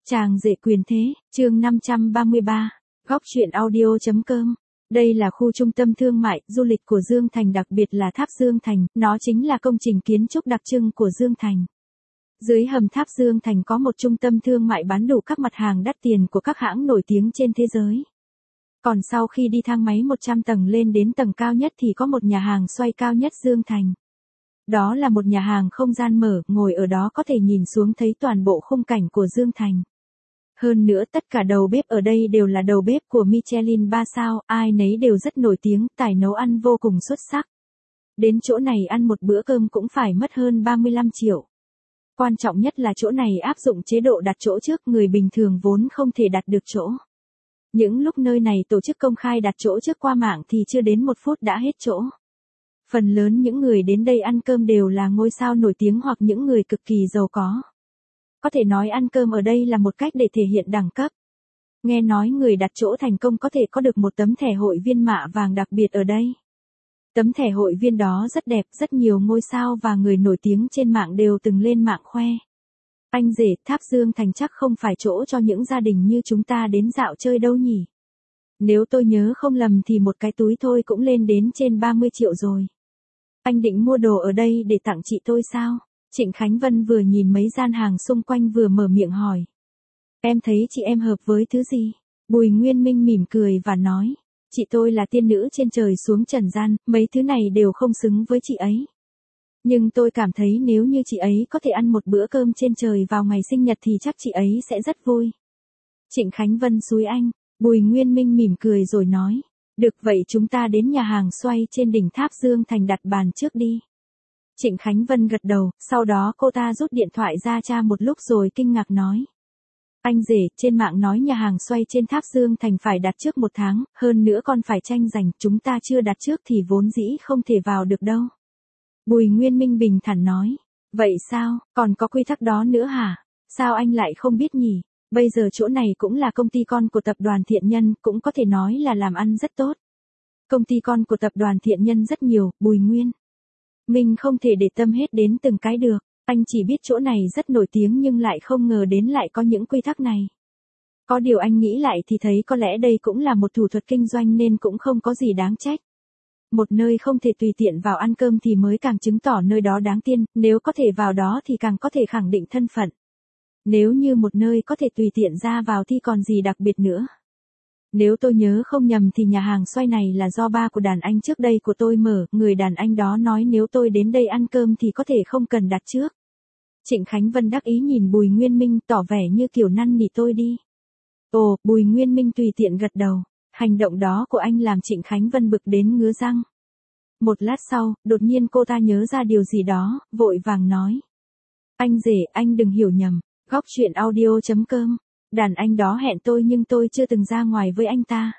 Chàng rể quyền thế, chương 533, góc truyện audio.com. Đây là khu trung tâm thương mại, du lịch của Dương Thành, đặc biệt là tháp Dương Thành, nó chính là công trình kiến trúc đặc trưng của Dương Thành. Dưới hầm tháp Dương Thành có một trung tâm thương mại bán đủ các mặt hàng đắt tiền của các hãng nổi tiếng trên thế giới. Còn sau khi đi thang máy 100 tầng lên đến tầng cao nhất thì có một nhà hàng xoay cao nhất Dương Thành. Đó là một nhà hàng không gian mở, ngồi ở đó có thể nhìn xuống thấy toàn bộ khung cảnh của Dương Thành. Hơn nữa tất cả đầu bếp ở đây đều là đầu bếp của Michelin 3 sao, ai nấy đều rất nổi tiếng, tài nấu ăn vô cùng xuất sắc. Đến chỗ này ăn một bữa cơm cũng phải mất hơn 35 triệu. Quan trọng nhất là chỗ này áp dụng chế độ đặt chỗ trước, người bình thường vốn không thể đặt được chỗ. Những lúc nơi này tổ chức công khai đặt chỗ trước qua mạng thì chưa đến 1 phút đã hết chỗ. Phần lớn những người đến đây ăn cơm đều là ngôi sao nổi tiếng hoặc những người cực kỳ giàu có. Có thể nói ăn cơm ở đây là một cách để thể hiện đẳng cấp. Nghe nói người đặt chỗ thành công có thể có được một tấm thẻ hội viên mạ vàng đặc biệt ở đây. Tấm thẻ hội viên đó rất đẹp, rất nhiều ngôi sao và người nổi tiếng trên mạng đều từng lên mạng khoe. Anh rể, tháp Dương Thành chắc không phải chỗ cho những gia đình như chúng ta đến dạo chơi đâu nhỉ? Nếu tôi nhớ không lầm thì một cái túi thôi cũng lên đến trên 30 triệu rồi. Anh định mua đồ ở đây để tặng chị tôi sao? Trịnh Khánh Vân vừa nhìn mấy gian hàng xung quanh vừa mở miệng hỏi. Em thấy chị em hợp với thứ gì? Bùi Nguyên Minh mỉm cười và nói. Chị tôi là tiên nữ trên trời xuống trần gian, mấy thứ này đều không xứng với chị ấy. Nhưng tôi cảm thấy nếu như chị ấy có thể ăn một bữa cơm trên trời vào ngày sinh nhật thì chắc chị ấy sẽ rất vui. Trịnh Khánh Vân xúi anh. Bùi Nguyên Minh mỉm cười rồi nói. Được vậy chúng ta đến nhà hàng xoay trên đỉnh tháp Dương Thành đặt bàn trước đi. Trịnh Khánh Vân gật đầu, sau đó cô ta rút điện thoại ra tra một lúc rồi kinh ngạc nói. Anh rể, trên mạng nói nhà hàng xoay trên tháp Dương Thành phải đặt trước 1 tháng, hơn nữa còn phải tranh giành, chúng ta chưa đặt trước thì vốn dĩ không thể vào được đâu. Bùi Nguyên Minh bình thản nói. Vậy sao, còn có quy tắc đó nữa hả? Sao anh lại không biết nhỉ? Bây giờ chỗ này cũng là công ty con của tập đoàn Thiện Nhân, cũng có thể nói là làm ăn rất tốt. Công ty con của tập đoàn Thiện Nhân rất nhiều, Bùi Nguyên Minh không thể để tâm hết đến từng cái được. Anh chỉ biết chỗ này rất nổi tiếng nhưng lại không ngờ đến lại có những quy tắc này. Có điều anh nghĩ lại thì thấy có lẽ đây cũng là một thủ thuật kinh doanh nên cũng không có gì đáng trách. Một nơi không thể tùy tiện vào ăn cơm thì mới càng chứng tỏ nơi đó đáng tin, nếu có thể vào đó thì càng có thể khẳng định thân phận. Nếu như một nơi có thể tùy tiện ra vào thì còn gì đặc biệt nữa. Nếu tôi nhớ không nhầm thì nhà hàng xoay này là do ba của đàn anh trước đây của tôi mở, người đàn anh đó nói nếu tôi đến đây ăn cơm thì có thể không cần đặt trước. Trịnh Khánh Vân đắc ý nhìn Bùi Nguyên Minh tỏ vẻ như kiểu năn nỉ tôi đi. Ồ, Bùi Nguyên Minh tùy tiện gật đầu, hành động đó của anh làm Trịnh Khánh Vân bực đến ngứa răng. Một lát sau, đột nhiên cô ta nhớ ra điều gì đó, vội vàng nói. Anh rể, anh đừng hiểu nhầm, góc truyện audio.com. Đàn anh đó hẹn tôi nhưng tôi chưa từng ra ngoài với anh ta.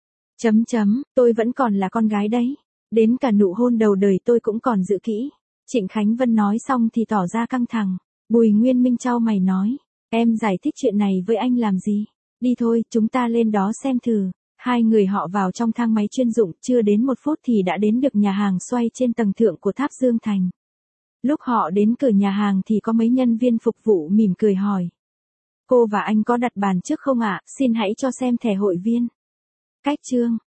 Tôi vẫn còn là con gái đấy. Đến cả nụ hôn đầu đời tôi cũng còn giữ kỹ. Trịnh Khánh Vân nói xong thì tỏ ra căng thẳng. Bùi Nguyên Minh chau mày nói. Em giải thích chuyện này với anh làm gì? Đi thôi, chúng ta lên đó xem thử. Hai người họ vào trong thang máy chuyên dụng, chưa đến 1 phút thì đã đến được nhà hàng xoay trên tầng thượng của tháp Dương Thành. Lúc họ đến cửa nhà hàng thì có mấy nhân viên phục vụ mỉm cười hỏi. Cô và anh có đặt bàn trước không ạ? Xin hãy cho xem thẻ hội viên. Cách chương